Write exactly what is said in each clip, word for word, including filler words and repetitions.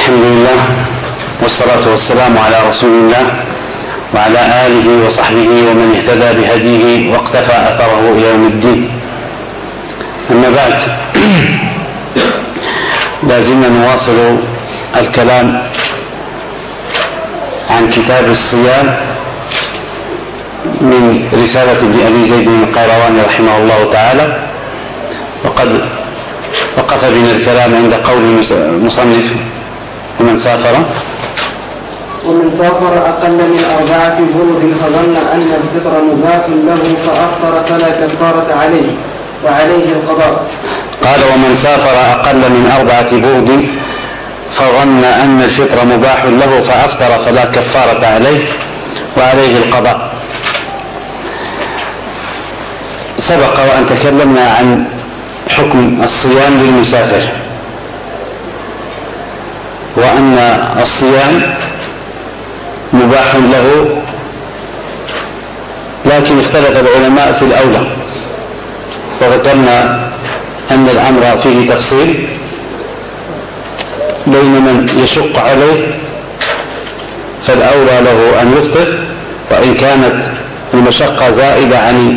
الحمد لله والصلاة والسلام على رسول الله وعلى آله وصحبه ومن اهتدى بهديه واقتفى أثره إلى يوم الدين. أما بعد، لازلنا نواصل الكلام عن كتاب الصيام من رسالة ابن أبي زيد القيرواني رحمه الله تعالى، وقد وقف بنا الكلام عند قول المصنف: ومن سافر ومن سافر أقل من أربعة برد فظن أن الفطر مباح له فأفطر فلا كفارة عليه وعليه القضاء. قال: ومن سافر أقل من أربعة برد فظن أن الفطر مباح له فأفطر فلا كفارة عليه وعليه القضاء. سبق وأن تكلمنا عن حكم الصيام للمسافر، وأن الصيام مباح له، لكن اختلف العلماء في الأولى، وذكرنا أن الأمر فيه تفصيل بين من يشق عليه فالأولى له أن يفطر، وإن كانت المشقة زائدة عن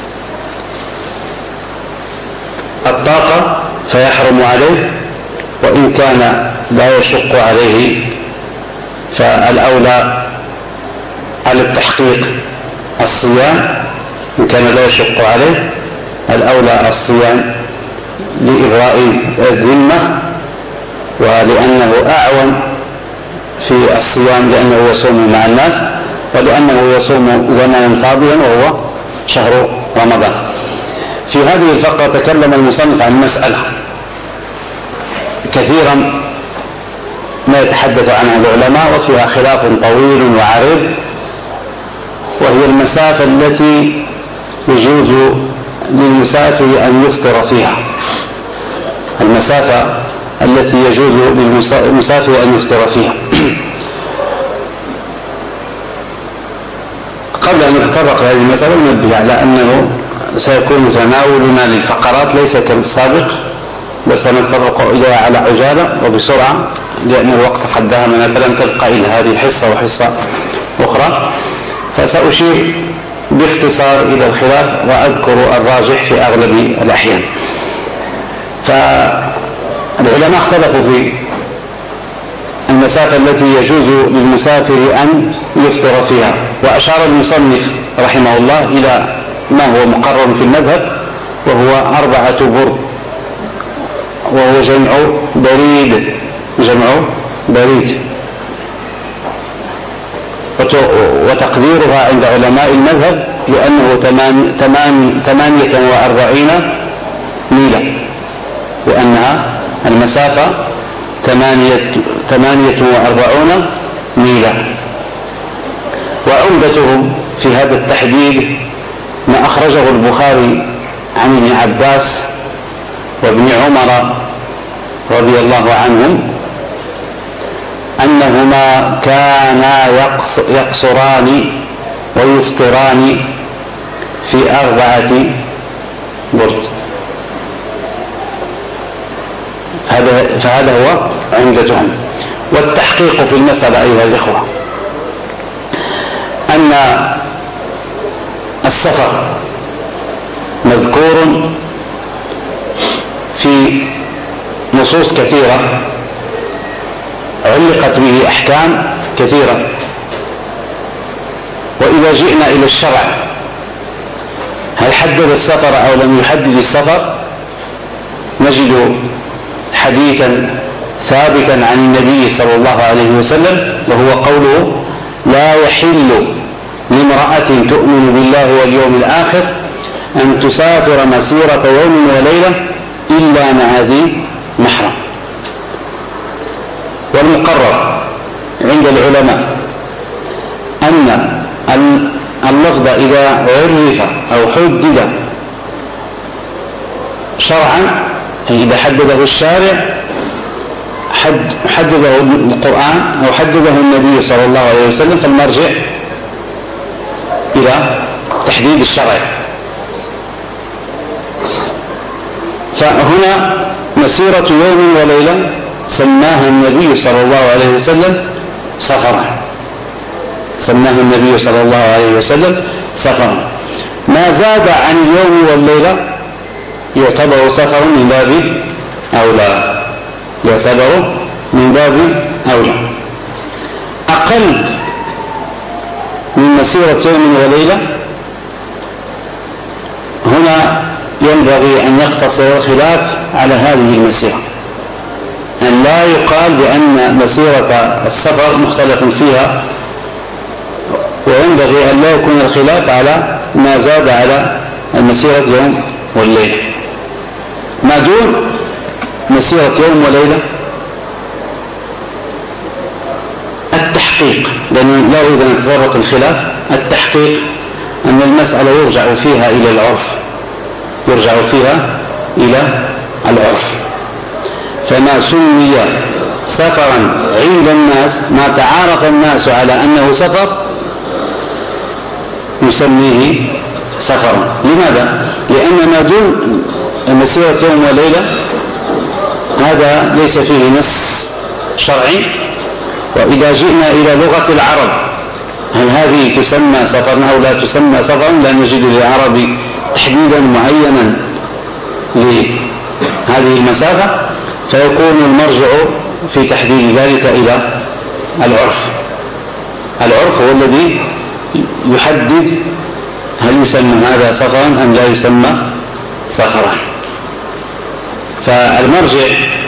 الطاقة فيحرم عليه، وإن كان لا يشق عليه فالأولى على التحقيق الصيام. إن كان لا يشق عليه الأولى الصيام لإبراء الذمة، ولأنه أعون في الصيام، لأنه يصوم مع الناس، ولأنه يصوم زمنا فاضلا وهو شهر رمضان. في هذه الفقرة تكلم المصنف عن مسألة كثيرا ما يتحدث عنها العلماء وفيها خلاف طويل وعريض، وهي المسافة التي يجوز للمسافر أن يفطر فيها. المسافة التي يجوز للمسافر أن يفطر فيها. قبل أن نتطرق لهذه المسألة ننبه على أنه سيكون تناولنا للفقرات ليس كالسابق، بل سنتطرق إليها على عجالة وبسرعة، لأن الوقت قد دهمنا فلن تبقى إلا هذه الحصة وحصة أخرى، فسأشير باختصار إلى الخلاف وأذكر الراجح في أغلب الأحيان. فالعلماء اختلفوا في المسافة التي يجوز للمسافر أن يفطر فيها، وأشار المصنف رحمه الله إلى ما هو مقرر في المذهب، وهو أربعة برد، وهو جمع بريد جمع بريد وتقديرها عند علماء المذهب لأنه ثمانية وأربعين ميلا، لأنها المسافة ثمانية وأربعون ميلا. وعمدتهم في هذا التحديد ما أخرجه البخاري عن ابن عباس وابن عمر رضي الله عنهم أنهما كانا يقصران ويفطران في أربعة برد. فهذا هو عمدتهم. والتحقيق في المسألة أيها الإخوة أن السفر مذكور في نصوص كثيرة علقت به أحكام كثيرة، وإذا جئنا إلى الشرع هل حدد السفر أو لم يحدد السفر؟ نجد حديثا ثابتا عن النبي صلى الله عليه وسلم، وهو قوله: لا يحل لامرأة تؤمن بالله واليوم الآخر أن تسافر مسيرة يوم وليلة إلا مع ذي محرم. والمقرر عند العلماء أن اللفظ إذا عرف أو حدد شرعا، أي إذا حدده الشارع حد حدده القرآن أو حدده النبي صلى الله عليه وسلم، فالمرجع إلى تحديد الشرع. فهنا مسيرة يوم وليلة سماها النبي صلى الله عليه وسلم سفرا، سماها النبي صلى الله عليه وسلم سفرا. ما زاد عن اليوم والليلة يعتبر سفرا من باب أولى، يعتبر من باب أولى. أقل من مسيرة يوم وليلة هنا ينبغي أن يقتصر الخلاف على هذه المسيرة، أن لا يقال بأن مسيرة السفر مختلف فيها، وينبغي أن لا يكون الخلاف على ما زاد على المسيرة يوم والليلة. ما دون مسيرة يوم وليلة التحقيق، لأن لا أريد أن يتسرق الخلاف، التحقيق أن المسألة يرجع فيها إلى العرف، يرجع فيها إلى العرف. فما سمي سفرا عند الناس، ما تعارف الناس على أنه سفر يسميه سفرا. لماذا؟ لأن ما دون مسيرة يوم وليلة هذا ليس فيه نص شرعي. وإذا جئنا إلى لغة العرب هل هذه تسمى سفرا أو لا تسمى سفرا، لا نجد للعرب تحديدا معينا لهذه المسافة، فيكون المرجع في تحديد ذلك إلى العرف. العرف هو الذي يحدد هل يسمى هذا سفرا أم لا يسمى سفرا. فالمرجع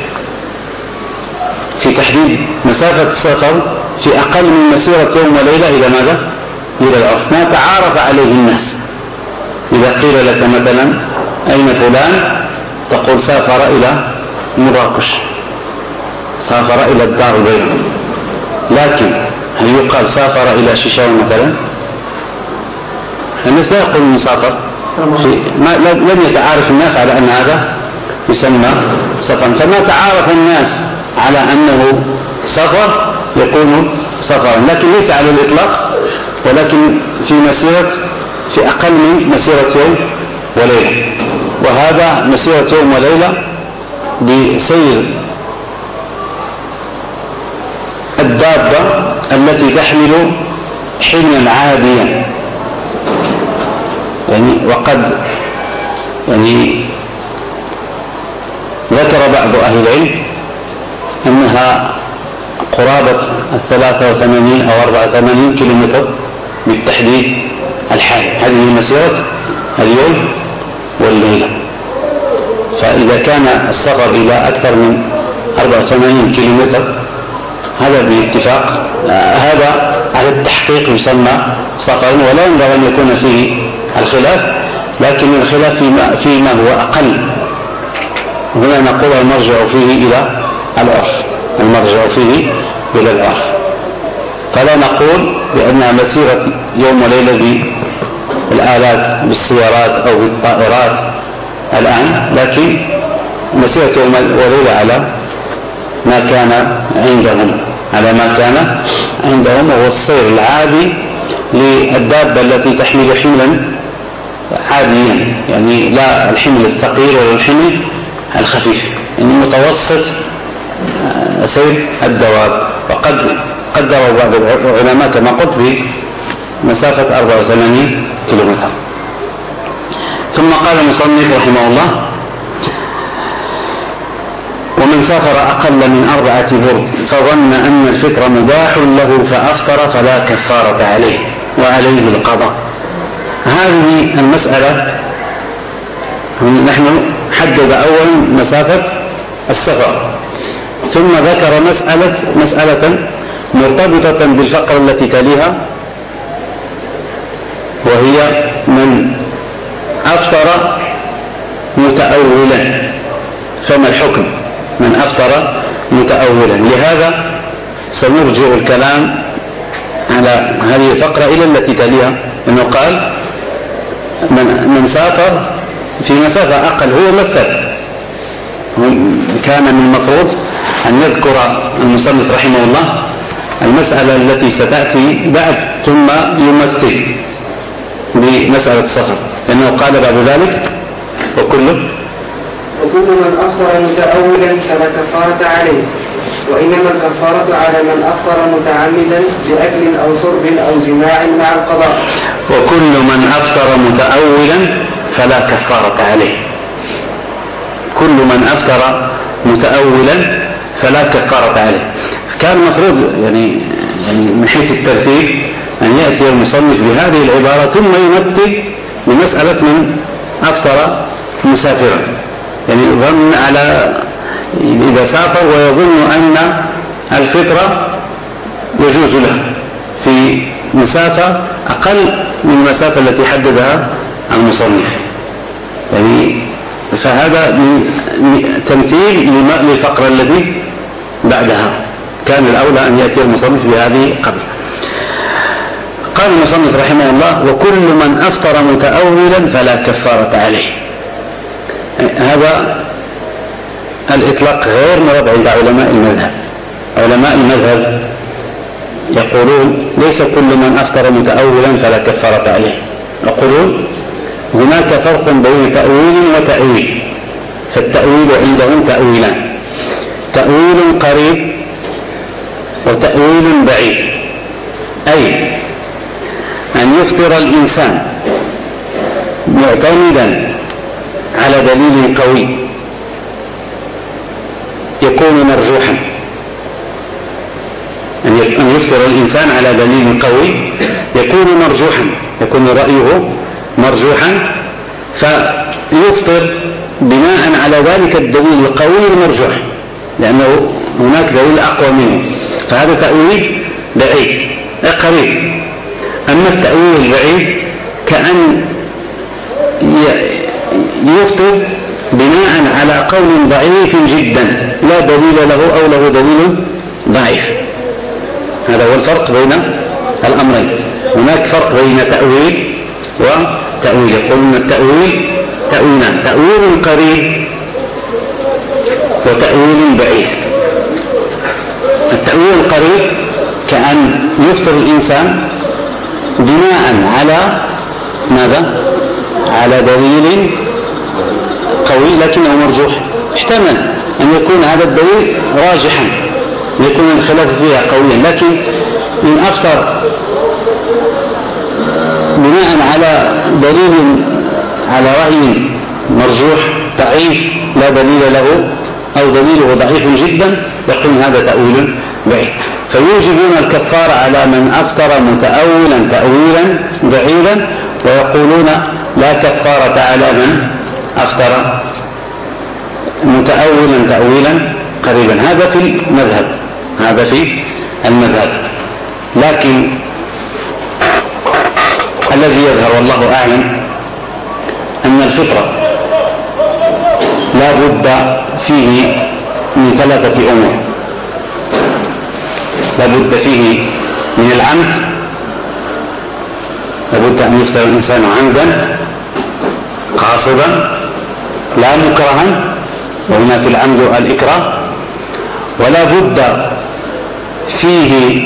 في تحديد مسافة السفر في أقل من مسيرة يوم وليلة إلى ماذا؟ إلى العرف، ما تعارف عليه الناس. إذا قيل لك مثلا أين فلان تقول سافر إلى مراكش، سافر إلى الدار البيضاء. لكن هل يقال سافر إلى شيشاون مثلا؟ الناس لا يقولون مسافر، لم يتعارف الناس على أن هذا يسمى سفرا. فما تعارف الناس على أنه سفر يكون سفرا، لكن ليس على الإطلاق، ولكن في مسيرة في أقل من مسيرة يوم وليلة. وهذا مسيرة يوم وليلة بسير الدابة التي تحمل حملا عاديا. يعني وقد يعني ذكر بعض أهل العلم أنها قرابة الثلاثة وثمانين أو أربعة وثمانين كيلومتر بالتحديد الحالي. هذه مسيرة اليوم والليلة. فإذا كان السفر إلى أكثر من أربعة وثمانين كيلومتر هذا باتفاق آه هذا على التحقيق يسمى سفرا، ولا ينبغي أن يكون فيه الخلاف، لكن الخلاف فيما, فيما هو أقل. هنا نقول المرجع فيه إلى العرف، المرجع فيه إلى العرف. فلا نقول بأنها مسيرة يوم وليلة بالآلات بالسيارات أو بالطائرات الآن، لكن مسيرة يوم وليلة على ما كان عندهم، على ما كان عندهم وهو السير العادي للدابة التي تحمل حملا عاديا، يعني لا الحمل الثقيل ولا الحمل الخفيف، يعني متوسط سير الدواب. وقد قدروا بعض العلماء كما قلت بمسافة أربعة وثمانين كيلومتر. ثم قال المصنف رحمه الله: ومن سافر أقل من أربعة برد فظن أن الفطر مباح له فأفطر فلا كفارة عليه وعليه القضاء. هذه المسألة نحن حدد أولا مسافة السفر، ثم ذكر مسألة مسألة مرتبطة بالفقرة التي تليها، وهي من أفطر متأولا. فما الحكم من أفطر متأولا؟ لهذا سنرجع الكلام على هذه الفقرة إلى التي تليها، أنه قال من, من سافر في مسافة أقل. هو مثل، كان من المفروض أن يذكر المصنف رحمه الله المسألة التي ستأتي بعد ثم يمثل بمسألة السفر، لأنه قال بعد ذلك: وكل وكل من أفطر متأولا فلا كفارة عليه وإنما الكفارة على من أفطر متعمدا بأكل أو شرب أو جماع مع القضاء. وكل من أفطر متأولا فلا كفارة عليه. كل من أفطر متأولا فلا كفارة عليه. كان المفروض يعني يعني من حيث الترتيب أن يأتي المصنف بهذه العبارة ثم يمثل بمسألة من أفطر مسافرا، يعني ظن على إذا سافر ويظن أن الفطرة يجوز له في مسافة أقل من المسافة التي حددها المصنف، يعني فهذا من تمثيل للفقرة التي بعدها. كان الأولى أن يأتي المصنف بهذه قبل. قال المصنف رحمه الله: وكل من أفطر متأولا فلا كفارة عليه. هذا الإطلاق غير مراد عند علماء المذهب. علماء المذهب يقولون ليس كل من أفطر متأولا فلا كفارة عليه، يقولون هناك فرق بين تأويل وتأويل. فالتأويل عندهم تأويلان: تأويل قريب وتأويل بعيد، أي أن يفطر الإنسان معتمدا على دليل قوي يكون مرجوحا، أن يفطر الإنسان على دليل قوي يكون مرجوحا، يكون رأيه مرجوحا، فيفطر بناء على ذلك الدليل القوي المرجوح لأنه هناك دليل أقوى منه، فهذا تأويل بعيد قريب. أما التأويل البعيد كأن يفطر بناء على قول ضعيف جدا لا دليل له أو له دليل ضعيف. هذا هو الفرق بين الأمرين. هناك فرق بين تأويل وتأويل. يقولون التأويل تأويلان: تأويل قريب وتأويل بعيد. التأويل القريب كأن يفطر الإنسان بناء على ماذا؟ على دليل قوي لكنه مرجوح. احتمل أن يكون هذا الدليل راجحا، يكون الخلاف فيها قويا، لكن إن أفطر بناء على دليل على رأي مرجوح ضعيف لا دليل له أو دليله ضعيف جدا، يقول هذا تأويل بعيد. فيوجبون الكفارة على من أفطر متأولا تأويلا بعيدا، ويقولون لا كفارة على من أفطر متأولا تأويلا قريبا. هذا في المذهب، هذا في المذهب. لكن الذي يظهر والله أعلم أن الفطرة لا بد فيه من ثلاثة أمور: لا بد فيه من العمد، لا بد أن يفطر الإنسان عمدا قاصدا لا مكرها، وهنا في العمد الإكراه، ولا بد فيه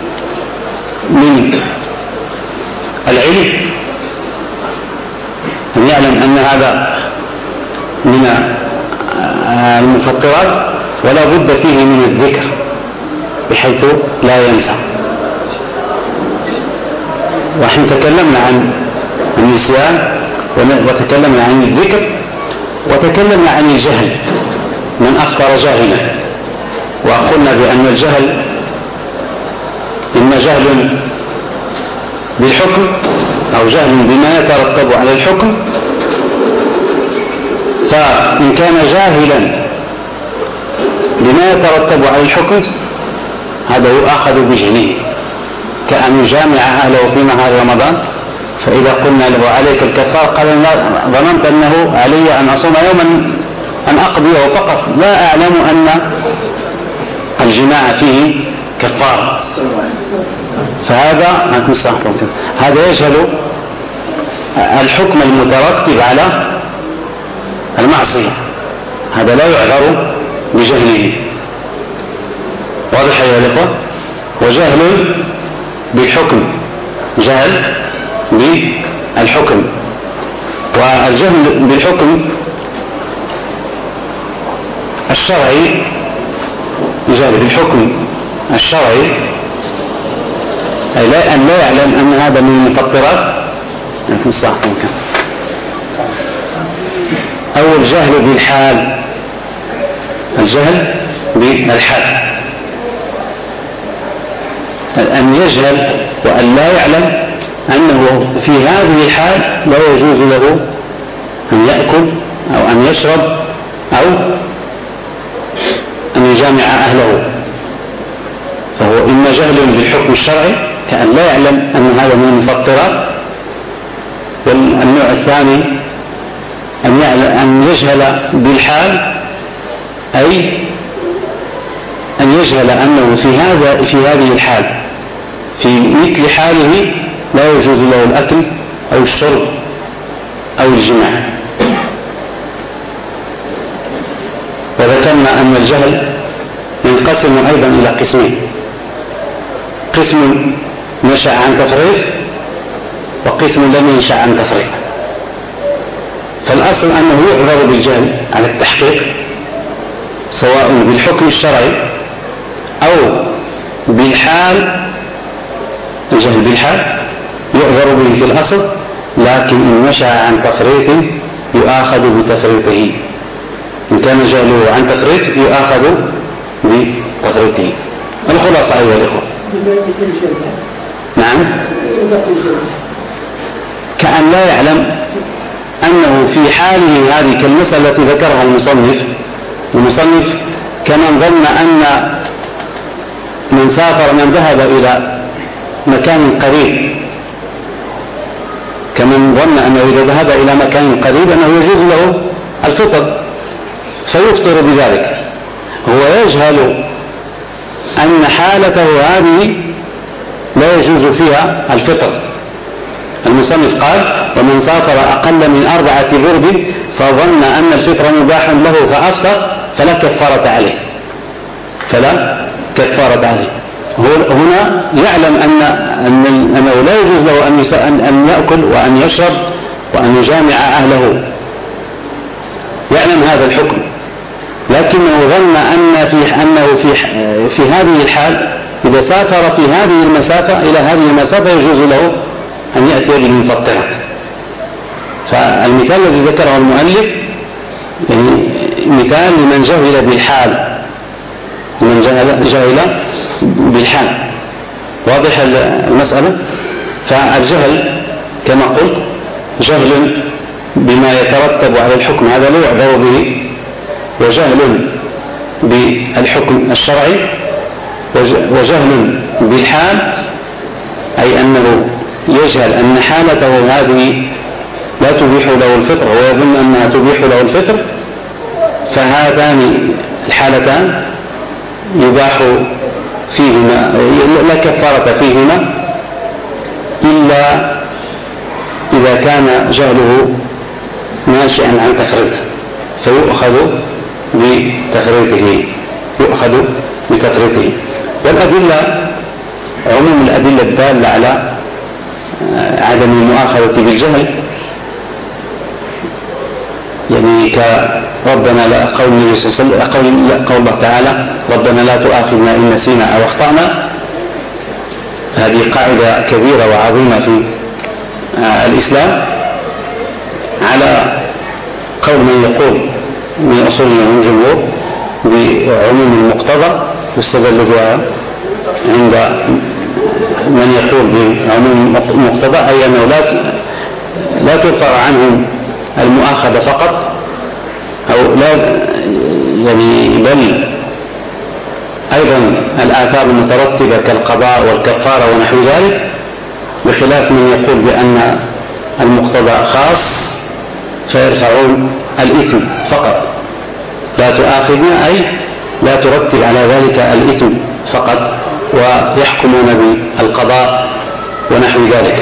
من العلم، أن يعلم أن هذا من المفطرات، ولا بد فيه من الذكر بحيث لا ينسى. ونحن تكلمنا عن النسيان وتكلمنا عن الذكر وتكلمنا عن الجهل، من أفطر جاهلا، وقلنا بأن الجهل إما جهل بالحكم أو جهل بما يترتب على الحكم. فإن كان جاهلا بما يترتب على الحكم هذا يؤخذ بجهله، كأن يجامع أهله في نهار رمضان، فإذا قلنا له عليك الكفار قال ظننت أنه علي أن أصوم يوما أن أقضيه فقط، لا أعلم أن الجماع فيه كفار. فهذا هذا يجهل الحكم المترتب على المعصية، هذا لا يعذر بجهله. واضح يا الإخوة؟ وجهل بالحكم، جهل بالحكم، والجهل بالحكم الشرعي جهل بالحكم الشرعي أي لا أن لا يعلم أن هذا من المفطرات لكن صح ممكن. أول جهل بالحال، الجهل بالحال أن يجهل وأن لا يعلم أنه في هذه الحال لا يجوز له أن يأكل أو أن يشرب أو أن يجامع أهله، فهو إما جهل بالحكم الشرعي كأن لا يعلم أن هذا من المفطرات، والنوع الثاني أن, أن يجهل بالحال أي أن يجهل أنه في هذا في هذه الحال في مثل حاله لا يجوز له الأكل أو الشرب أو الجماع. وذكرنا أن الجهل ينقسم أيضا إلى قسمين، قسم نشأ عن تفريط وقسم لم ينشأ عن تفريط. فالأصل أنه يعذر بالجهل على التحقيق سواء بالحكم الشرعي أو بالحال، الجهل بالحال يعذر به في الأصل، لكن إن نشأ عن تفريط يؤاخذ بتفريطه، إن كان جهله عن تفريط يؤاخذ بتفريطه. الخلاصة أيها الإخوة، نعم، كأن لا يعلم أنه في حاله هذه كالمسألة التي ذكرها المصنف المصنف كمن ظن أن من سافر من ذهب إلى مكان قريب كمن ظن أنه إذا ذهب إلى مكان قريب أنه يجوز له الفطر فيفطر بذلك، هو يجهل أن حالته هذه لا يجوز فيها الفطر. المصنف قال: ومن سافر أقل من أربعة برد فظن أن الفطر مباح له فأفطر فلا كفارة عليه فلا كفارة عليه. هنا يعلم أن أنه لا يجوز له أن يأكل وأن يشرب وأن يجامع أهله، يعلم هذا الحكم، لكنه ظن أن في أنه في في هذه الحال إذا سافر في هذه المسافة إلى هذه المسافة يجوز له أن يأتي بالمفطرات. فالمثال الذي ذكره المؤلف يعني مثال لمن جهل بالحال، لمن جهل, جهل بالحال. واضح المسألة؟ فالجهل كما قلت جهل بما يترتب على الحكم، هذا لا يعذر به، وجهل بالحكم الشرعي، وجهل بالحال أي أنه يجهل أن حالته هذه لا تبيح له الفطر ويظن أنها تبيح له الفطر، فهاتان الحالتان يباح فيهما لا كفارة فيهما إلا إذا كان جهله ناشئا عن تفريط فيؤخذ بتفريطه يؤخذ بتفريطه. والأدلة عموم الأدلة الدالة على عدم المؤاخذة بالجهل يعني كربنا لا قول النبي صلى الله عليه وسلم قول, قول الله تعالى: ربنا لا تؤاخذنا إن نسينا أو أخطأنا. هذه قاعدة كبيرة وعظيمة في الإسلام على قول من يقول من أصولنا من الجمهور بعموم المقتضى، يستدل بها عند من يقول بعموم المقتضى أي أنه لا لا ترفع عنهم المؤاخذة فقط أو لا يعني بل أيضا الآثار المترتبة كالقضاء والكفارة ونحو ذلك، بخلاف من يقول بأن المقتضى خاص فيرفعون الإثم فقط، لا تؤاخذنا أي لا ترتب على ذلك الإثم فقط، ويحكمون بالقضاء ونحو ذلك.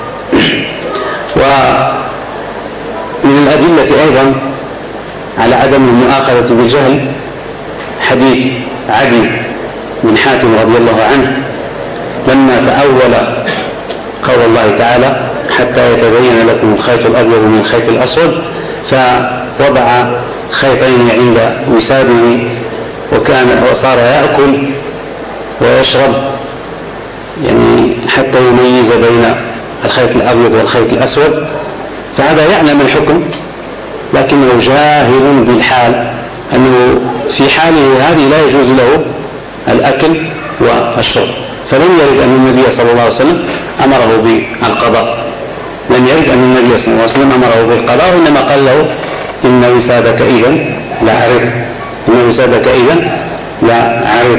ومن الأدلة أيضا على عدم المؤاخذة بالجهل حديث عدي بن حاتم رضي الله عنه لما تأول قول الله تعالى: حتى يتبين لكم الخيط الأبيض من الخيط الأسود، فوضع خيطين عند وساده وكان وصار يأكل ويشرب يعني حتى يميز بين الخيط الأبيض والخيط الأسود، فهذا يعلم الحكم لكنه جاهل بالحال، أنه في حاله هذه لا يجوز له الأكل والشرب. فلم يرد أن النبي صلى الله عليه وسلم أمره بالقضاء، لم يرد أن النبي صلى الله عليه وسلم أمره بالقضاء، وإنما قال له إن وسادك إذن لعرض، إن وسادك إذن لعرض.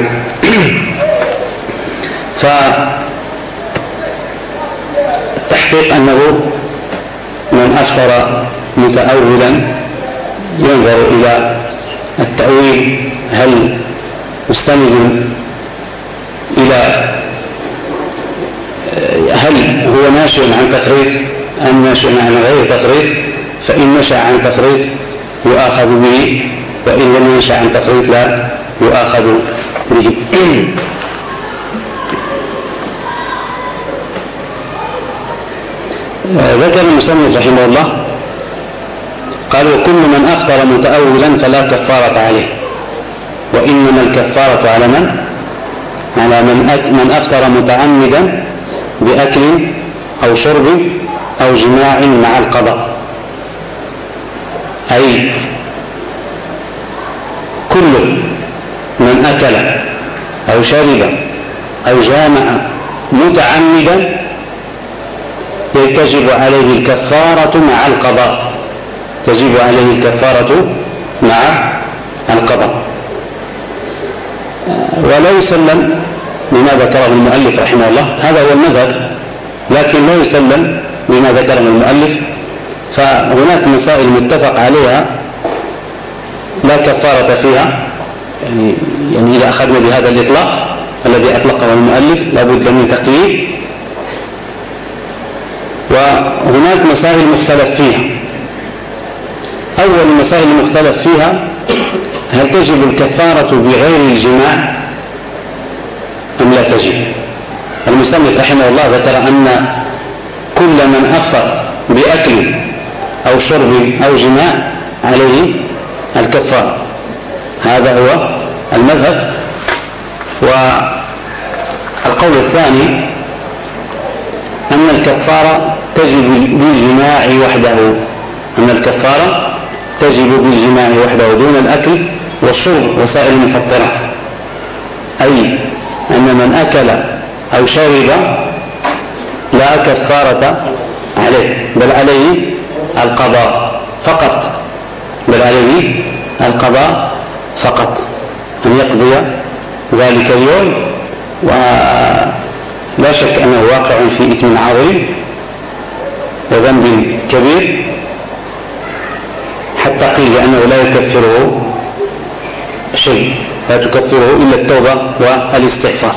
فالتحقيق أنه من أفطر متأولا ينظر إلى التأويل، هل مستند إلى هل هو ناشئ عن تفريط أم ناشئ عن غير تفريط، فإن نشأ عن تفريط يؤاخذ به، وإن لم ينشأ عن تفريط لا يؤاخذ به. ذكر المصنف رحمه الله قال: وكل من أفطر متأولا فلا كفارة عليه، وإنما الكفارة على من على من, أك من أفطر متعمدا بأكل أو شرب أو جماع مع القضاء، أي كل من أكل أو شرب أو جامع متعمدا تجب عليه الكفارة مع القضاء، تجب عليه الكفارة مع القضاء. ولا يسلم لما ذكره المؤلف رحمه الله، هذا هو المذهب، لكن لا يسلم لما ذكره المؤلف، فهناك مسائل متفق عليها لا كفارة فيها، يعني, يعني إذا أخذنا بهذا الإطلاق الذي أطلقه المؤلف لابد من تقييد. وهناك مسائل مختلف فيها. أول المسائل المختلف فيها: هل تجب الكفارة بغير الجماع أم لا تجب؟ المصنف رحمه الله ذكر أن كل من أفطر بأكل أو شرب أو جماع عليه الكفارة، هذا هو المذهب. والقول الثاني أن الكفارة تجب بالجماع وحده، أن الكفارة تجب بالجماع وحده دون الأكل والشرب وسائر المفطرات، أي أن من أكل أو شرب لا كفارة عليه، بل عليه القضاء فقط، بل عليه القضاء فقط، أن يقضي ذلك اليوم. ولا شك أنه واقع في إثم عظيم وذنب كبير، حتى قيل أنه لا يكفره شيء، لا تكفره إلا التوبة والاستغفار.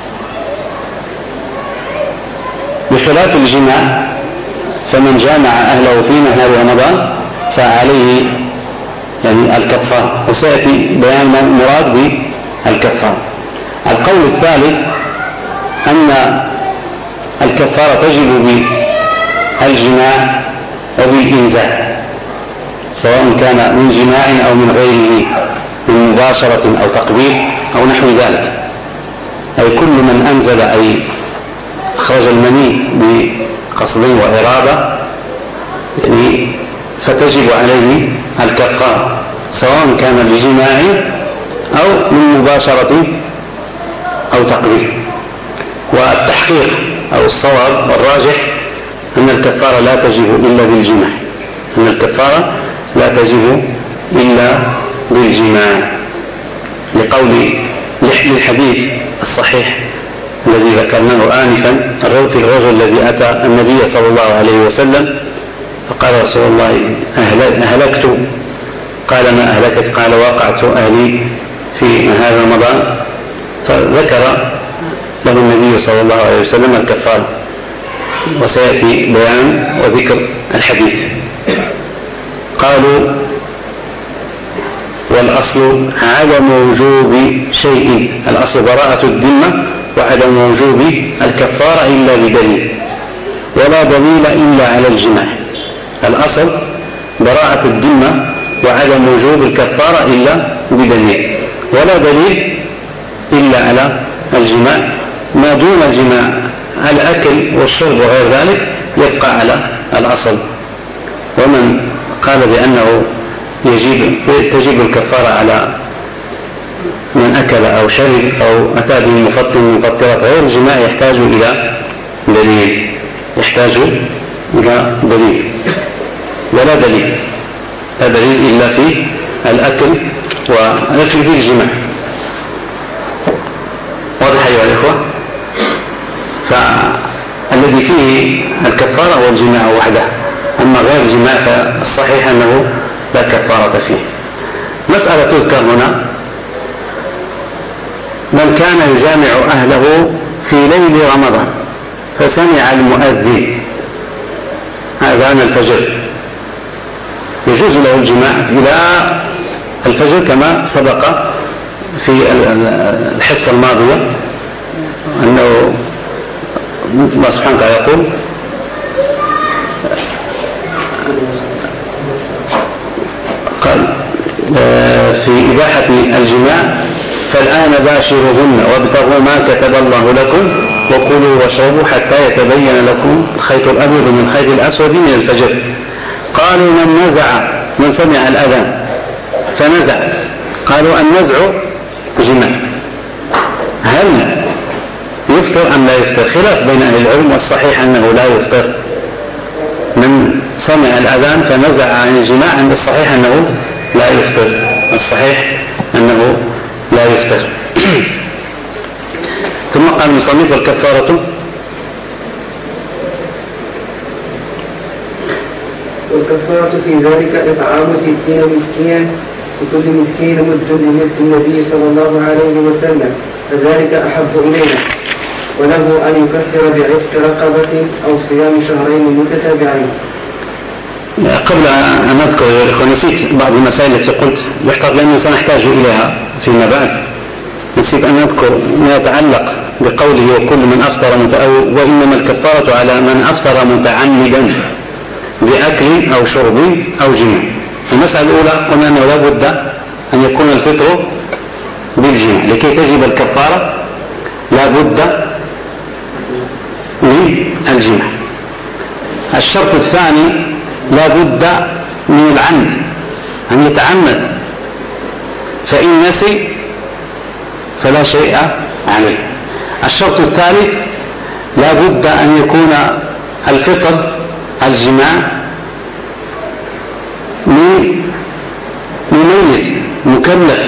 بخلاف الجماع، فمن جامع أهله في نهار رمضان فعليه يعني الكفار، وسيأتي بيان ما المراد بالكفار. القول الثالث أن الكفارة تجب بالجماع وبالإنزال، سواء كان من جماع أو من غيره، من مباشرة أو تقبيل أو نحو ذلك، أي كل من أنزل أي أخرج المني بقصد وإرادة يعني فتجب عليه الكفارة، سواء كان بجماع أو من مباشرة أو تقبيل. والتحقيق أو الصواب والراجح أن الكفارة لا تجب إلا بالجماع، أن الكفارة لا تجب إلا بالجماع، لقول للحديث الصحيح الذي ذكرناه آنفا في الرجل الذي أتى النبي صلى الله عليه وسلم فقال: رسول الله أهلكت. قال: ما أهلكك؟ قال: وقعت أهلي في نهار رمضان. فذكر له النبي صلى الله عليه وسلم الكفارة، وسيأتي بيان وذكر الحديث. قالوا: والأصل عدم وجوب شيء، الأصل براءة الذمة وعدم وجوب الكفارة إلا بدليل، ولا دليل إلا على الجماع. الأصل براءة الذمة وعدم وجوب الكفارة إلا بدليل، ولا دليل إلا على الجماع. ما دون الجماع الأكل والشرب وغير ذلك يبقى على الأصل. ومن قال بأنه يجب تجب الكفارة على من أكل أو شرب أو أتى بمفطر من مفطرات غير الجماع يحتاج إلى دليل يحتاج إلى دليل ولا دليل لا دليل إلا في الأكل وفي في الجماع. واضح أيها الإخوة؟ فالذي فيه الكفارة هو الجماع وحده، أما غير الجماع فالصحيح أنه لا كفارة فيه. مسألة تذكر هنا: من كان يجامع أهله في ليل رمضان فسمع المؤذن أذان الفجر، يجوز له الجماع إلى الفجر كما سبق في الحصة الماضية أنه الله سبحانه وتعالى يقول: قال في إباحة الجماع: فالآن باشروهن وابتغوا ما كتب الله لكم وكلوا واشربوا حتى يتبين لكم الخيط الأبيض من الخيط الأسود من الفجر. قالوا: من نزع من سمع الأذان فنزع. قالوا: النزع جماع. هل يفطر أم لا يفطر؟ خلاف بين أهل العلم، والصحيح أنه لا يفطر. من سمع الأذان فنزع عن الجماع، عند الصحيح أنه لا يفطر. الصحيح أنه لا يفطر. ثم قال المصنف: الكفارة والكفارة في ذلك إطعام ستين مسكينا، وكل مسكين مد لمد النبي صلى الله عليه وسلم، فذلك أحب إلينا. وله أن يكفر بعتق رقبة أو صيام شهرين متتابعين. قبل أن أذكر يا إخوة، نسيت بعض المسائل التي قلت يحتاط لأنني سنحتاج إليها فيما بعد. نسيت أن أذكر ما يتعلق بقوله: وكل من أفطر متأول، وإنما الكفارة على من أفطر متعمدا بأكل أو شرب أو جماع. المسألة الأولى قلنا أنه لا بد أن يكون الفطر بالجماع، لكي تجب الكفارة لا بد من الجماع. الشرط الثاني لا بد من العمد، أن يتعمد، فإن نسي فلا شيء عليه. الشرط الثالث لا بد أن يكون الفطر الجماع من مميز مكلف،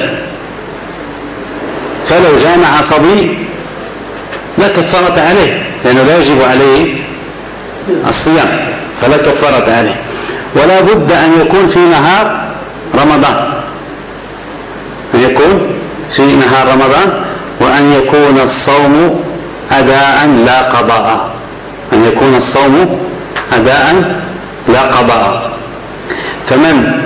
فلو جامع صبي لا كفارة عليه لأنه لا يجب عليه الصيام، فلا كفارة عليه. ولا بد أن يكون في نهار رمضان، أن يكون في نهار رمضان، وأن يكون الصوم أداء لا قضاء، أن يكون الصوم أداء لا قضاء. فمن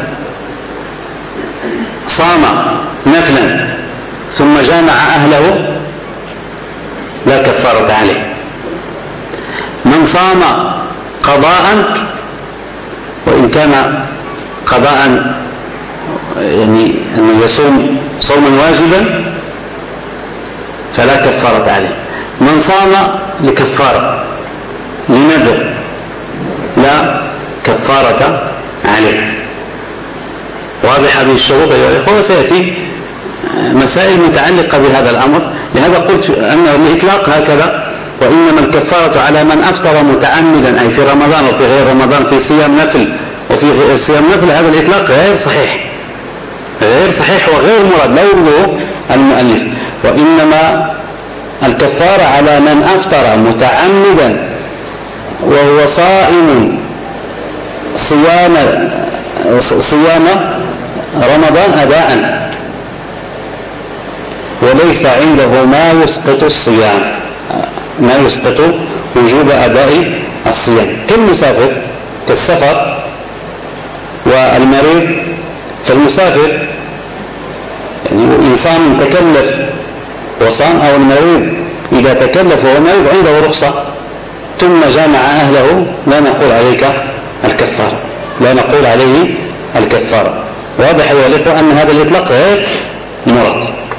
صام نفلا ثم جامع أهله لا كفارة عليه. من صام قضاء، وإن كان قضاء يعني أنه يصوم صوما واجبا، فلا كفارة عليه. من صام لكفارة لنذر لا كفارة عليه. واضح هذه الشروط أيها الأخوة، وسيأتي مسائل متعلقة بهذا الأمر. لهذا قلت أن الإطلاق هكذا: وإنما الكفارة على من أفطر متعمدا، أي في رمضان وفي غير رمضان، في صيام نفل وفي صيام نفل. هذا الإطلاق غير صحيح، غير صحيح وغير مراد، لا يريده المؤلف. وإنما الكفارة على من أفطر متعمدا وهو صائم صيام صيام رمضان أداء، وليس عنده ما يسقط الصيام، ما يسقط وجوب أداء الصيام، كالمسافر، كالسفر والمريض. فالمسافر يعني إنسان تكلف وصام، أو المريض إذا تكلف وهو مريض عنده رخصة ثم جامع أهله، لا نقول عليك الكفارة، لا نقول عليه الكفارة. واضح أيها الإخوة أن هذا الإطلاق غير مراد.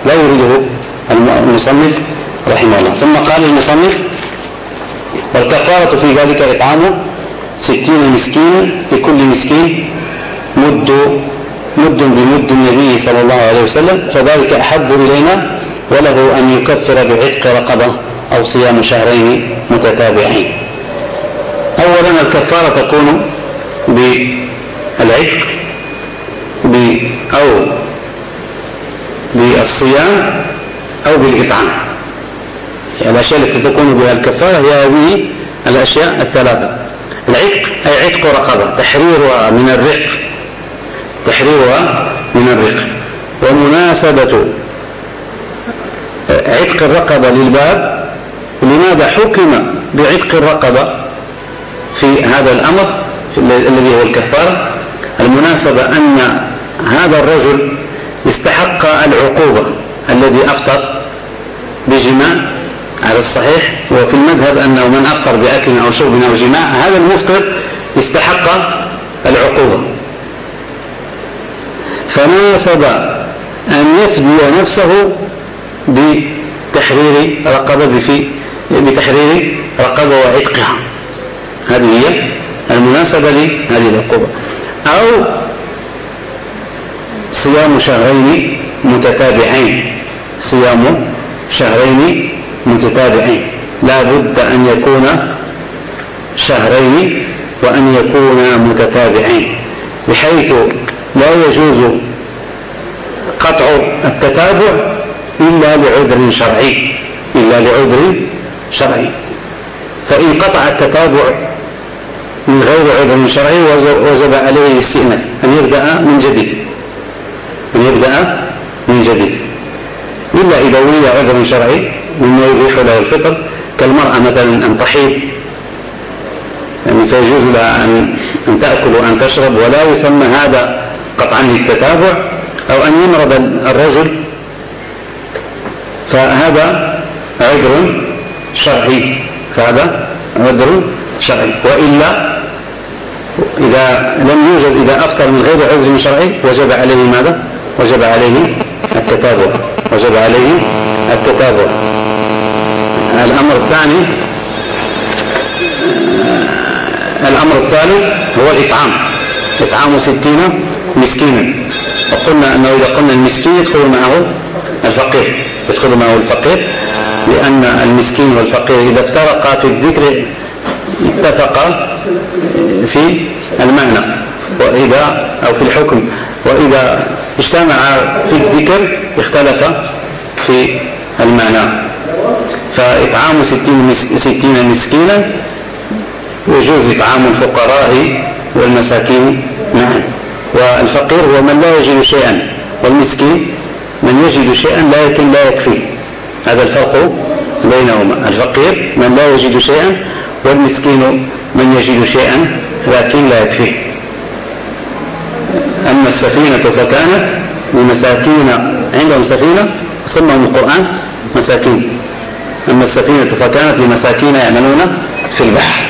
لا يريده المصنف رحمه الله. ثم قال المصنف: والكفارة في ذلك إطعام ستين مسكينا، لكل مسكين مد مد بمد النبي صلى الله عليه وسلم، فذلك أحب إلينا، وله أن يكفر بعتق رقبة أو صيام شهرين متتابعين. أولا الكفارة تكون بالعتق أو بالصيام أو بالإطعام. يعني الأشياء التي تكون بها الكفارة هي هذه الأشياء الثلاثة: العتق أي عتق رقبة، تحريرها من الرق تحريرها من الرق ومناسبة عتق الرقبة للباب. لماذا حكم بعتق الرقبة في هذا الأمر الذي هو الكفارة؟ المناسبة أن هذا الرجل استحق العقوبة الذي أفطر بجماع على الصحيح، وفي المذهب أنه من أفطر بأكل أو شرب أو جماع هذا المفطر استحق العقوبة، فناسب أن يفدي نفسه بتحرير رقبة بتحرير رقبة وعتقها. هذه هي المناسبة لهذه العقوبة. أو صيام شهرين متتابعين صيام شهرين متتابعين لا بد أن يكون شهرين وأن يكون متتابعين، بحيث لا يجوز قطع التتابع إلا لعذر شرعي إلا لعذر شرعي فإن قطع التتابع من غير عذر شرعي وجب عليه الاستئناف، أن يبدأ من جديد أن يبدأ من جديد إلا إذا وجد عذر شرعي مما يبيح له الفطر، كالمرأة مثلا أن تحيض، يعني فيجوز لها أن, أن تأكل وأن تشرب ولا يسمى هذا قطعا للتتابع، أو أن يمرض الرجل فهذا عذر شرعي فهذا عذر شرعي وإلا إذا لم يوجد إذا أفطر من غير عذر شرعي وجب عليه ماذا؟ وجب عليه التتابع وجب عليه التتابع. الأمر الثاني الأمر الثالث هو الإطعام إطعام ستين مسكينا، وقلنا أنه إذا قلنا المسكين يدخل معه الفقير يدخل معه الفقير لأن المسكين والفقير إذا افترقا في الذكر اتفقا في المعنى وإذا أو في الحكم، وإذا اجتمع في الذكر اختلف في المعنى. فإطعام ستين مسكينا يجوز إطعام الفقراء والمساكين معا، والفقير هو من لا يجد شيئا، والمسكين من يجد شيئا لكن لا يكفي. هذا الفرق بينهما، الفقير من لا يجد شيئا والمسكين من يجد شيئا لكن لا يكفي. أما السفينة فكانت لمساكين، عندهم سفينة سمهم القرآن مساكين، أما السفينة فكانت لمساكين يعملون في البحر.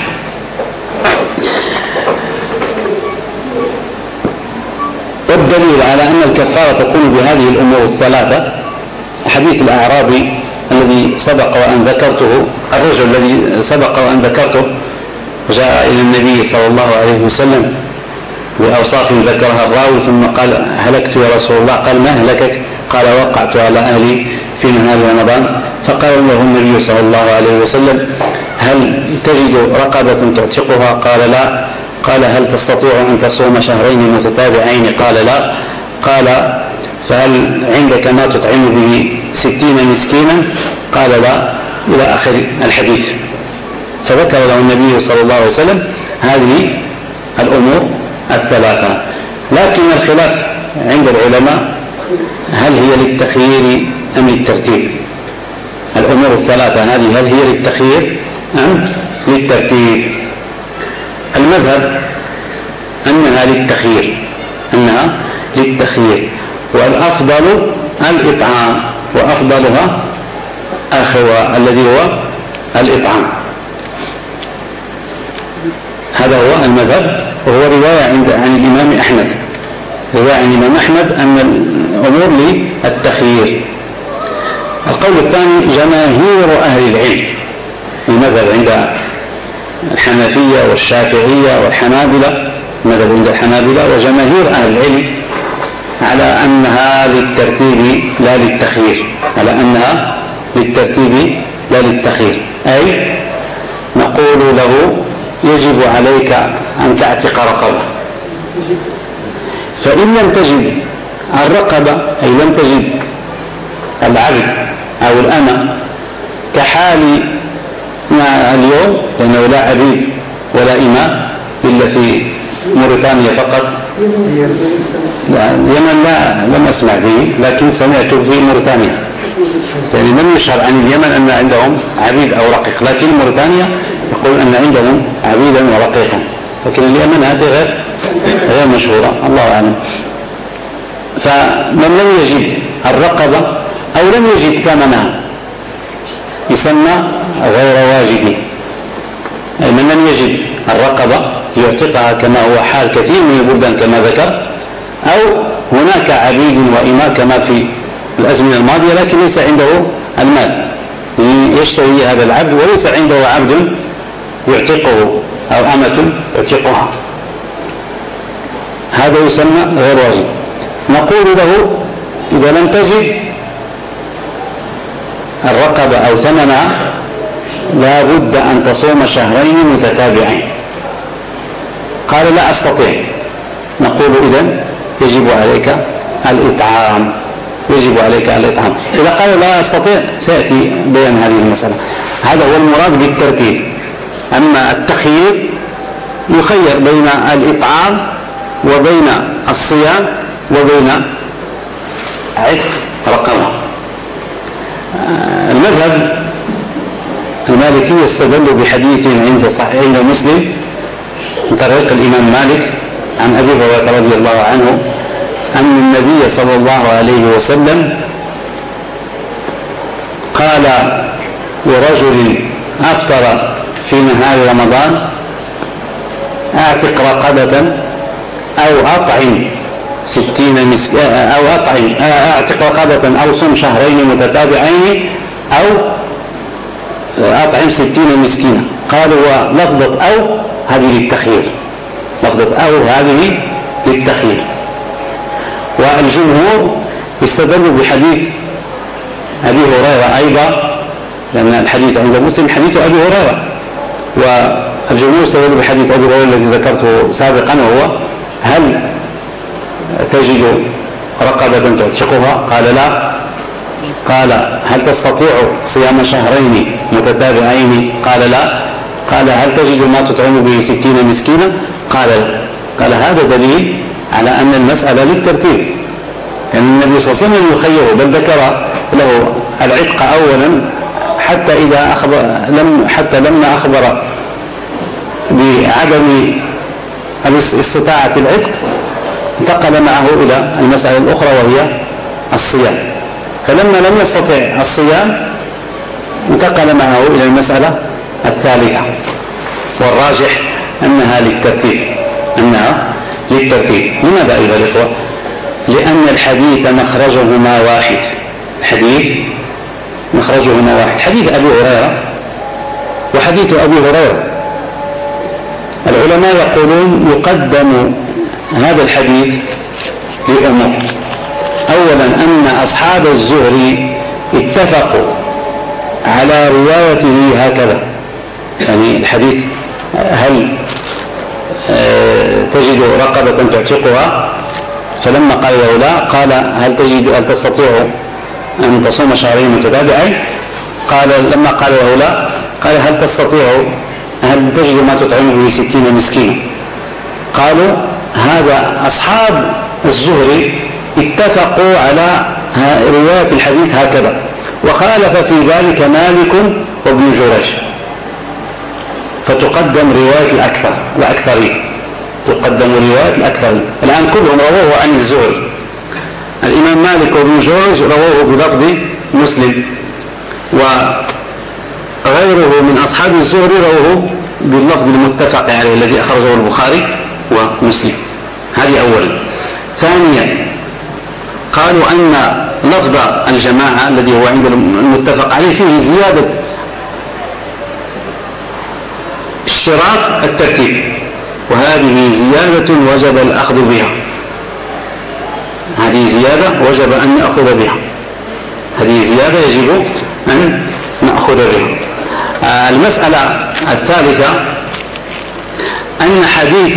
والدليل على أن الكفارة تكون بهذه الأمور الثلاثة حديث الأعرابي الذي سبق وأن ذكرته، الرجل الذي سبق وأن ذكرته جاء إلى النبي صلى الله عليه وسلم بأوصاف ذكرها الراوي ثم قال: هلكت يا رسول الله. قال: ما هلكك؟ قال: وقعت على أهلي في نهار رمضان. فقال له النبي صلى الله عليه وسلم: هل تجد رقبة تعتقها؟ قال: لا. قال: هل تستطيع أن تصوم شهرين متتابعين؟ قال: لا. قال: فهل عندك ما تطعم به ستين مسكينا؟ قال: لا، إلى آخر الحديث. فذكر له النبي صلى الله عليه وسلم هذه الأمور الثلاثة. لكن الخلاف عند العلماء هل هي للتخيير أم للترتيب؟ الأمور الثلاثة هذه هل هي للتخيير أم للترتيب؟ المذهب أنها للتخيير أنها للتخيير والأفضل الإطعام، وأفضلها آخر الذي هو الإطعام. هذا هو المذهب، وهو رواية عند عن الإمام أحمد رواية عن الإمام أحمد أن الأمور للتخيير القول الثاني جماهير أهل العلم، المذهب عند الحنفية والشافعية والحنابلة، المذهب عند الحنابلة وجماهير أهل العلم على أنها للترتيب لا للتخيير، على أنها للترتيب لا للتخيير، أي نقول له يجب عليك أن تعتق رقبة، فإن لم تجد الرقبة أي لم تجد العبد أو الأمة كحال اليوم، لأنه لا عبيد ولا إماء إلا في موريتانيا فقط. لا اليمن لا لم أسمع به، لكن سمعت في موريتانيا، يعني لم يشهر عن اليمن أن عندهم عبيد أو رقيق، لكن موريتانيا يقول أن عندهم عبيدا ورقيقا، لكن اليمن هذه غير غير مشهورة، الله أعلم. فمن لم يجد الرقبة أو لم يجد ثمنها يسمى غير واجد، أي من لم يجد الرقبة يعتقها كما هو حال كثير من البلدان كما ذكرت، أو هناك عبيد وإماء كما في الأزمنة الماضية لكن ليس عنده المال يشتري هذا العبد وليس عنده عبد يعتقه أو أمة يعتقها، هذا يسمى غير واجد. نقول له إذا لم تجد الرقبة أو ثمنها لا بد أن تصوم شهرين متتابعين. قال لا أستطيع، نقول إذن يجب عليك الإطعام، يجب عليك الإطعام. إذا قال لا أستطيع سيأتي بيان هذه المسألة. هذا هو المراد بالترتيب. أما التخيير يخير بين الإطعام وبين الصيام وبين عتق رقبة. المذهب المالكي يستدل بحديث عند صحيح عند مسلم من طريق الإمام مالك عن أبي هريرة رضي الله عنه أن النبي صلى الله عليه وسلم قال لرجل أفطر في نهار رمضان أعتق رقبة أو أطعم ستين مسك أو أطعم أعتق رقبة أو صم شهرين متتابعين أو أطعم ستين مسكينا. قالوا ولفظة أو هذه للتخيير، لفظة أو هذه للتخيير. والجمهور يستدلوا بحديث أبي هريرة أيضا، لأن الحديث عند مسلم حديث أبي هريرة، والجمهور يستدلوا بحديث أبي هريرة الذي ذكرته سابقا، وهو هل تجد رقبة تعتقها؟ قال لا. قال هل تستطيع صيام شهرين متتابعين؟ قال لا. قال هل تجد ما تطعم به ستين مسكينا؟ قال لا. قال هذا دليل على أن المسألة للترتيب، لأن يعني النبي صلى الله عليه وسلم يخيره، بل ذكر له العتق أولا حتى إذا أخبر لم حتى لما أخبر بعدم استطاعة العتق انتقل معه إلى المسألة الأخرى وهي الصيام، فلما لم يستطع الصيام انتقل معه إلى المسألة الثالثة، والراجح أنها للترتيب، أنها للترتيب. لماذا أيها الإخوة؟ لأن الحديث مخرجهما واحد، الحديث مخرجهما واحد، حديث أبي هريرة وحديث أبي هريرة. العلماء يقولون يقدم هذا الحديث لأمور. أولا أن أصحاب الزهري اتفقوا على روايته هكذا، يعني الحديث هل تجد رقبة تعتقها؟ فلما قال له لا، قال هل تجد هل تستطيع أن تصوم شهرين متتابعين؟ قال لما قال له لا، قال هل تستطيع هل تجد ما تطعم به ستين مسكينا؟ قالوا هذا أصحاب الزهري اتفقوا على رواية الحديث هكذا، وخالف في ذلك مالك وابن جريج، فتقدم رواية الأكثر الأكثرين تقدم رواية الأكثرين. الآن كلهم رووه عن الزهري، الإمام مالك وابن جريج رووه بلفظ مسلم، وغيره من أصحاب الزهري رووه باللفظ المتفق عليه الذي أخرجه البخاري ومسلم. هذه أولا. ثانيا قالوا أن لفظ الجماعة الذي هو عند المتفق عليه فيه زيادة اشتراط الترتيب، وهذه زيادة وجب الأخذ بها، هذه زيادة وجب أن نأخذ بها، هذه زيادة يجب أن نأخذ بها. المسألة الثالثة أن حديث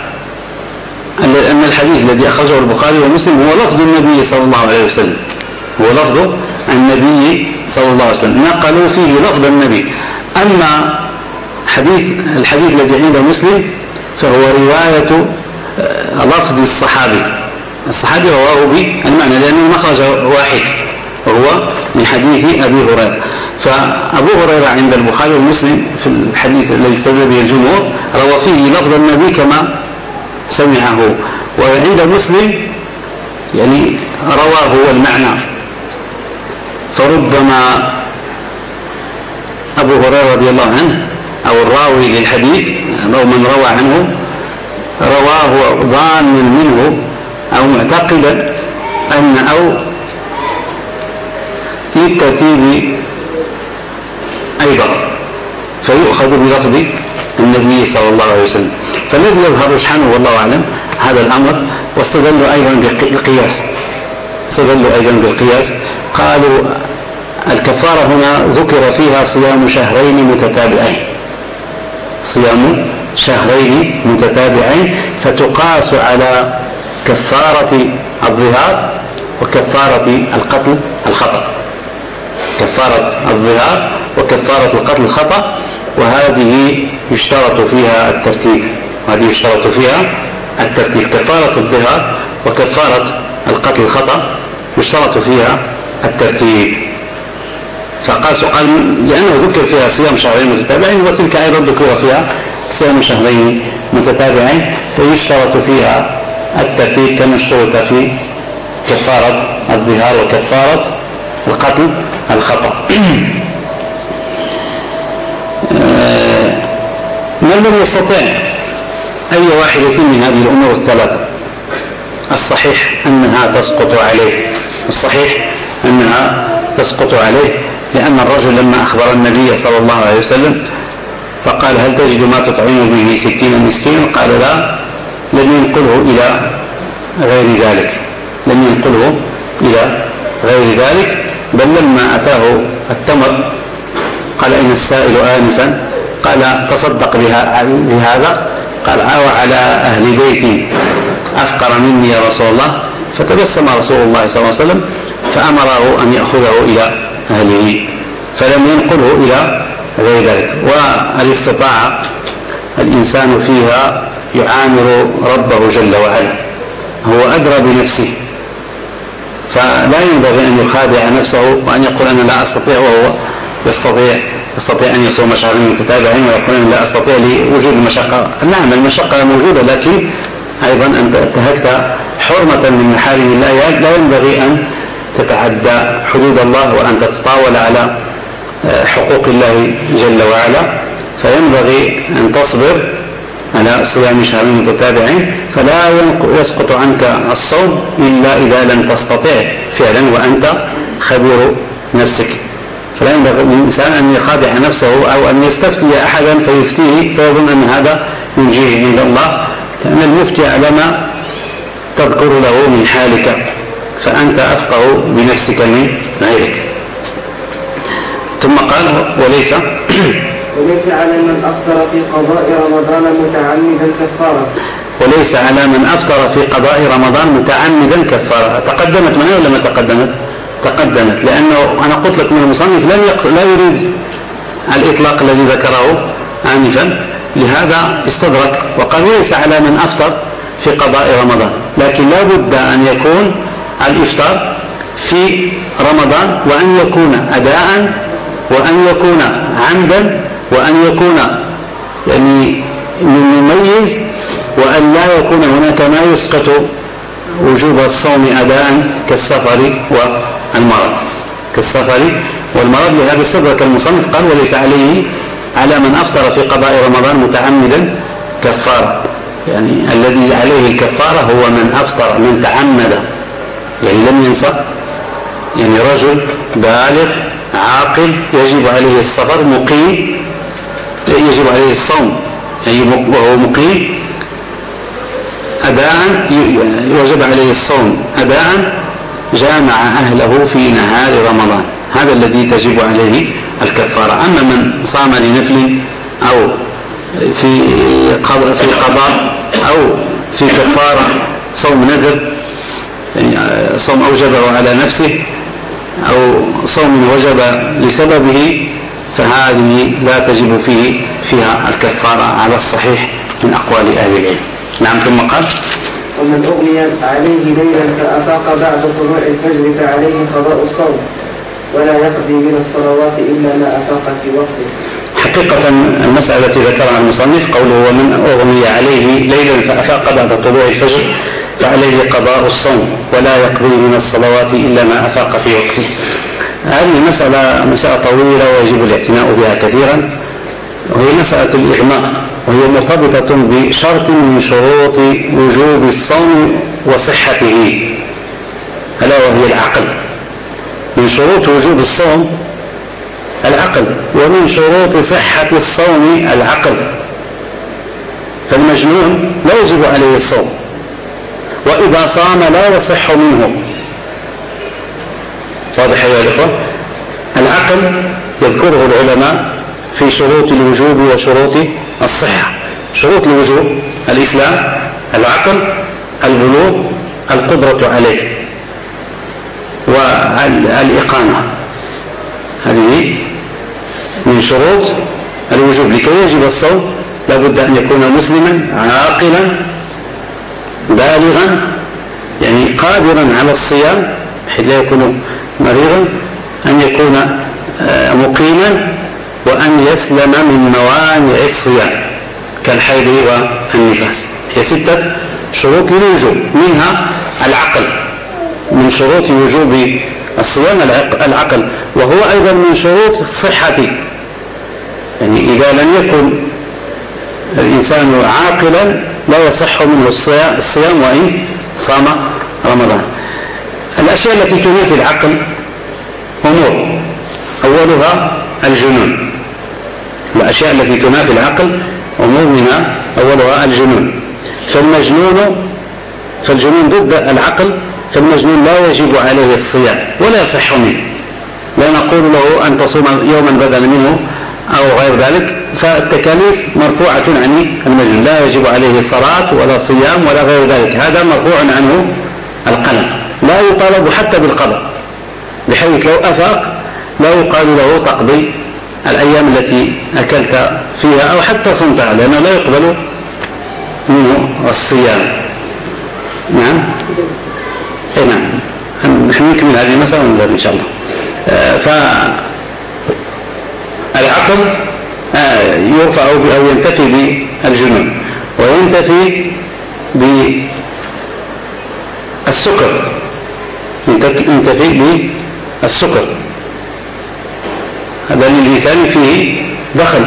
أن الحديث الذي أخرجه البخاري ومسلم هو لفظ النبي صلى الله عليه وسلم، هو لفظ النبي صلى الله عليه وسلم، نقلوا فيه لفظ النبي. أما حديث الحديث الذي عند مسلم فهو رواية لفظ الصحابي، الصحابي رواه بالمعنى لأن المخرج واحد وهو من حديث أبي هريرة. فأبو هريرة عند البخاري ومسلم في الحديث الذي استدل به الجمهور روى فيه لفظ النبي كما سمعه، وعند مسلم يعني رواه المعنى. فربما أبو هريرة رضي الله عنه أو الراوي للحديث أو من روى عنه رواه ظانا منه أو معتقدا أن أو للترتيب أيضا، فيؤخذ بلفظ النبي صلى الله عليه وسلم. فالذي يظهر رجحانه والله أعلم هذا الأمر. واستدلوا أيضا بالقياس، استدلوا أيضا بالقياس، قالوا الكفارة هنا ذكر فيها صيام شهرين متتابعين، صيام شهرين متتابعين، فتقاس على كفارة الظهار وكفارة القتل الخطأ، كفارة الظهار وكفارة القتل الخطأ، وهذه يشترط فيها الترتيب، وهذه يشترط فيها الترتيب. كفارة الظهار وكفارة القتل الخطأ يشترط فيها الترتيب. فقاسوا قال لأنه ذكر فيها صيام شهرين متتابعين وتلك أيضا ذكر فيها صيام شهرين متتابعين، فيشترط فيها الترتيب كما اشترط في كفارة الظهار وكفارة القتل الخطأ. من لم يستطع أي واحدة من هذه الأمور الثلاثة الصحيح أنها تسقط عليه، الصحيح أنها تسقط عليه، لأن الرجل لما أخبر النبي صلى الله عليه وسلم فقال هل تجد ما تطعم به ستين مسكين؟ قال لا، لم ينقله إلى غير ذلك، لم ينقله إلى غير ذلك، بل لما أتاه التمر قال إن السائل آنفا قال تصدق بهذا، قال عاوى على أهل بيتي أفقر مني يا رسول الله، فتبسم رسول الله صلى الله عليه وسلم فأمره أن يأخذه إلى أهله، فلم ينقله إلى غير ذلك. والاستطاعة الإنسان فيها يعامل ربه جل وعلا، هو أدرى بنفسه، فلا ينبغي أن يخادع نفسه وأن يقول أنا لا أستطيع وهو يستطيع يستطيع أن يصوم شهرين متتابعين ويقول أنا لا أستطيع لوجود المشقة. نعم المشقة موجودة، لكن أيضا أنت انتهكت حرمة من محارم الله، لا ينبغي أن تتعدى حدود الله وأن تتطاول على حقوق الله جل وعلا، فينبغي أن تصبر على صيام شهرين متتابعين، فلا يسقط عنك الصوم إلا إذا لم تستطع فعلا وأنت خبير نفسك. فلا ينبغي للإنسان أن يخادع نفسه أو أن يستفتي أحدا فيفتيه فيظن أن هذا ينجيه عند الله، لأن المفتي على ما تذكر له من حالك، فأنت أفقه بنفسك من غيرك. ثم قال وليس وليس على من أفطر في قضاء رمضان متعمدا كفارة، وليس على من أفطر في قضاء رمضان متعمدا كفارة. تقدمت معنا ولا ما تقدمت؟ تقدمت، لأنه أنا قلت لك من المصنف لم يقصد لا يريد الإطلاق الذي ذكره آنفا، لهذا استدرك وقال وليس على من أفطر في قضاء رمضان، لكن لا بد أن يكون الإفطار في رمضان وأن يكون أداء وأن يكون عمدا وأن يكون يعني من مميز، وأن لا يكون هناك ما يسقط وجوب الصوم أداء كالسفر والمرض كالسفر والمرض. لهذا استدرك المصنف قال وليس عليه على من أفطر في قضاء رمضان متعمدا كفارة، يعني الذي عليه الكفارة هو من أفطر من تعمد يعني لم ينسى، يعني رجل بالغ عاقل يجب عليه السفر، مقيم يجب عليه الصوم، يعني وهو مقيم أداء وجب عليه الصوم أداء، جامع أهله في نهار رمضان، هذا الذي تجب عليه الكفارة. أما من صام لنفل أو في في قضاء أو في كفارة صوم نذر، يعني صوم أوجبه على نفسه أو صوم وجب لسببه، فهذه لا تجب فيه فيها الكفارة على الصحيح من أقوال أهل العلم. نعم. ثم قال: ومن أغمي عليه ليلا فأفاق بعد طلوع الفجر فعليه قضاء الصوم ولا يقضي من الصلوات إلا ما أفاق في وقته. حقيقة المسألة التي ذكرها المصنف قوله: ومن أغمي عليه ليلا فأفاق بعد طلوع الفجر فعليه قضاء الصوم ولا يقضي من الصلوات إلا ما أفاق في وقته. هذه مسألة مسألة طويلة ويجب الاعتناء بها كثيرا، وهي مسألة الإغماء، وهي مرتبطة بشرط من شروط وجوب الصوم وصحته، ألا وهي العقل. من شروط وجوب الصوم العقل، ومن شروط صحة الصوم العقل. فالمجنون لا يجب عليه الصوم، وإذا صام لا يصح منه. واضح يا الإخوة؟ العقل يذكره العلماء في شروط الوجوب وشروط الصحة. شروط الوجوب: الإسلام، العقل، البلوغ، القدرة عليه، والإقامة. هذه من شروط الوجوب. لكي يجب الصوم لابد أن يكون مسلما عاقلا بالغا، يعني قادرا على الصيام بحيث لا يكون مريضا، أن يكون مقيما، وأن يسلم من موانع الصيام كالحيض والنفاس. هي ستة شروط للوجوب، منها العقل. من شروط وجوب الصيام العقل، وهو أيضا من شروط الصحة. يعني إذا لم يكن الإنسان عاقلا لا يصح منه الصيام وإن صام رمضان. الأشياء التي تنافي العقل أمور، أولها الجنون. الأشياء التي تنافي العقل أمور منها أولها الجنون. فالمجنون فالجنون ضد العقل، فالمجنون لا يجب عليه الصيام ولا يصح منه. لا نقول له أن تصوم يوما بدلا منه أو غير ذلك، فالتكاليف مرفوعة عن المجنون، لا يجب عليه صلاة ولا صيام ولا غير ذلك، هذا مرفوع عنه القلم، لا يطالب حتى بالقضاء، بحيث لو أفاق لا يقال له تقضي الأيام التي أكلت فيها أو حتى صمتها، لأنه لا يقبل منه الصيام. نعم. إيه نعم. نحن نكمل هذه المسألة ونبدأ إن شاء الله. آه فالعقل آه يرفع أو ينتفي بالجنون، وينتفي بالسكر، ينتفي بالسكر. هذا للإنسان فيه دخل،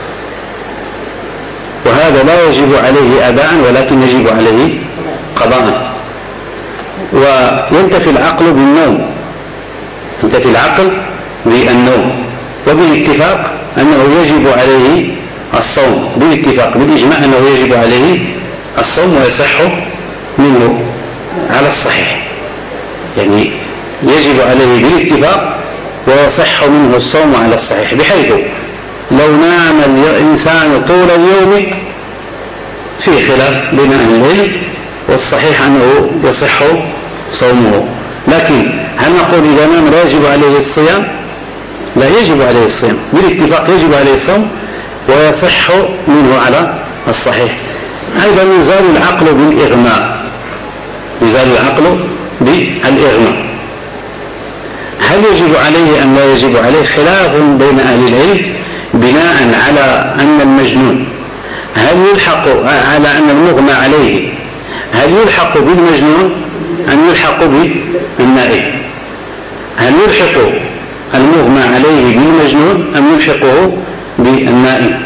وهذا لا يجب عليه أداء ولكن يجب عليه قضاء. وينتفي العقل بالنوم، ينتفي العقل بالنوم، وبالاتفاق أنه يجب عليه الصوم، بالاتفاق بالإجماع أنه يجب عليه الصوم ويصح منه على الصحيح، يعني يجب عليه بالاتفاق ويصح منه الصوم على الصحيح، بحيث لو نام الإنسان طول اليوم في خلاف بين أهل العلم، والصحيح أنه يصح صومه. لكن هل نقول إذا نام لا يجب عليه الصيام؟ لا، يجب عليه الصيام بالاتفاق، يجب عليه الصوم ويصح منه على الصحيح. أيضا يزال العقل بالإغماء، يزال العقل بالإغماء. هل يجب عليه أم لا يجب عليه؟ خلاف بين أهل العلم بناء على أن المجنون هل يلحق على أن المغمى عليه هل يلحق بالمجنون أم يلحق بالنائم؟ هل يلحق المغمى عليه بالمجنون أم يلحقه بالنائم؟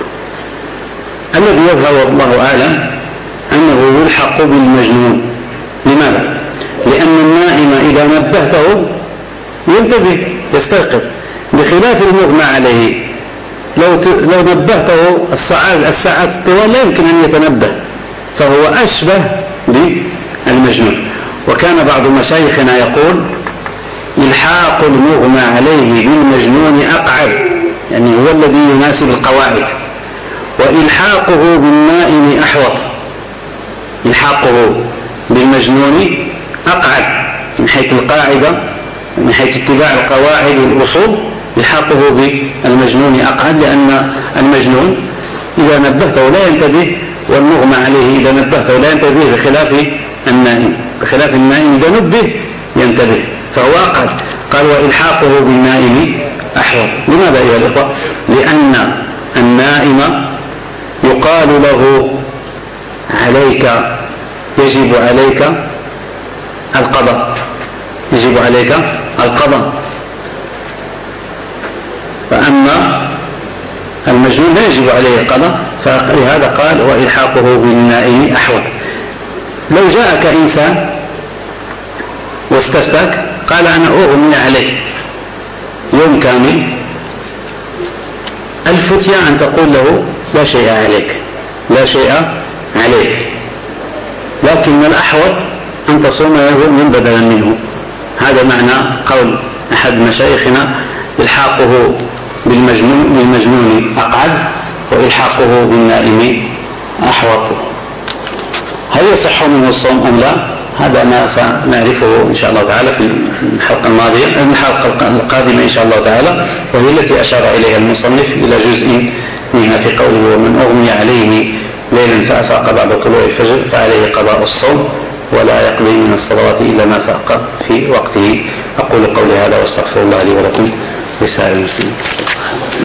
الذي يظهر والله أعلم أنه يلحق بالمجنون. لماذا؟ لأن النائم إذا نبهته ينتبه يستيقظ، بخلاف المغمى عليه لو لو نبهته الساعات الساعات الطوال لا يمكن أن يتنبه، فهو أشبه بالمجنون. وكان بعض مشايخنا يقول إلحاق المغمى عليه بالمجنون أقعد، يعني هو الذي يناسب القواعد، وإلحاقه بالنائم أحوط. إلحاقه بالمجنون أقعد من حيث القاعدة، من حيث اتباع القواعد والأصول، إلحاقه بالمجنون أقعد، لأن المجنون إذا نبهته لا ينتبه، والمغمى عليه إذا نبهته لا ينتبه، بخلاف النائم. بخلاف النائم إذا نبه ينتبه، فهو أقعد. قال وإلحاقه بالنائم أحوط. لماذا أيها الإخوة؟ لأن النائم يقال له عليك، يجب عليك القضاء، يجب عليك القضاء، فأما المجنون لا يجب عليه القضاء، فلهذا قال وإلحاقه بالنائم أحوط. لو جاءك إنسان واستفتاك قال أنا أغمي عليه يوم كامل، الفتية أن تقول له لا شيء عليك، لا شيء عليك، لكن الأحوط أن تصوم يوم بدلا منه. هذا معنى قول أحد مشايخنا إلحاقه بالمجنون, بالمجنون أقعد وإلحاقه بالنائم أحوط. هل يصح منه الصوم أم لا؟ هذا ما سنعرفه إن شاء الله تعالى في الحلقة الماضية، الحلقة القادمة إن شاء الله تعالى، وهي التي أشار إليها المصنف إلى جزء منها في قوله ومن أغمي عليه ليلا فأفاق بعد طلوع الفجر فعليه قضاء الصوم ولا يقضي من الصلوات إلا ما فاق في وقته. أقول قولي هذا واستغفر الله لي ولكم ولسائر المسلمين.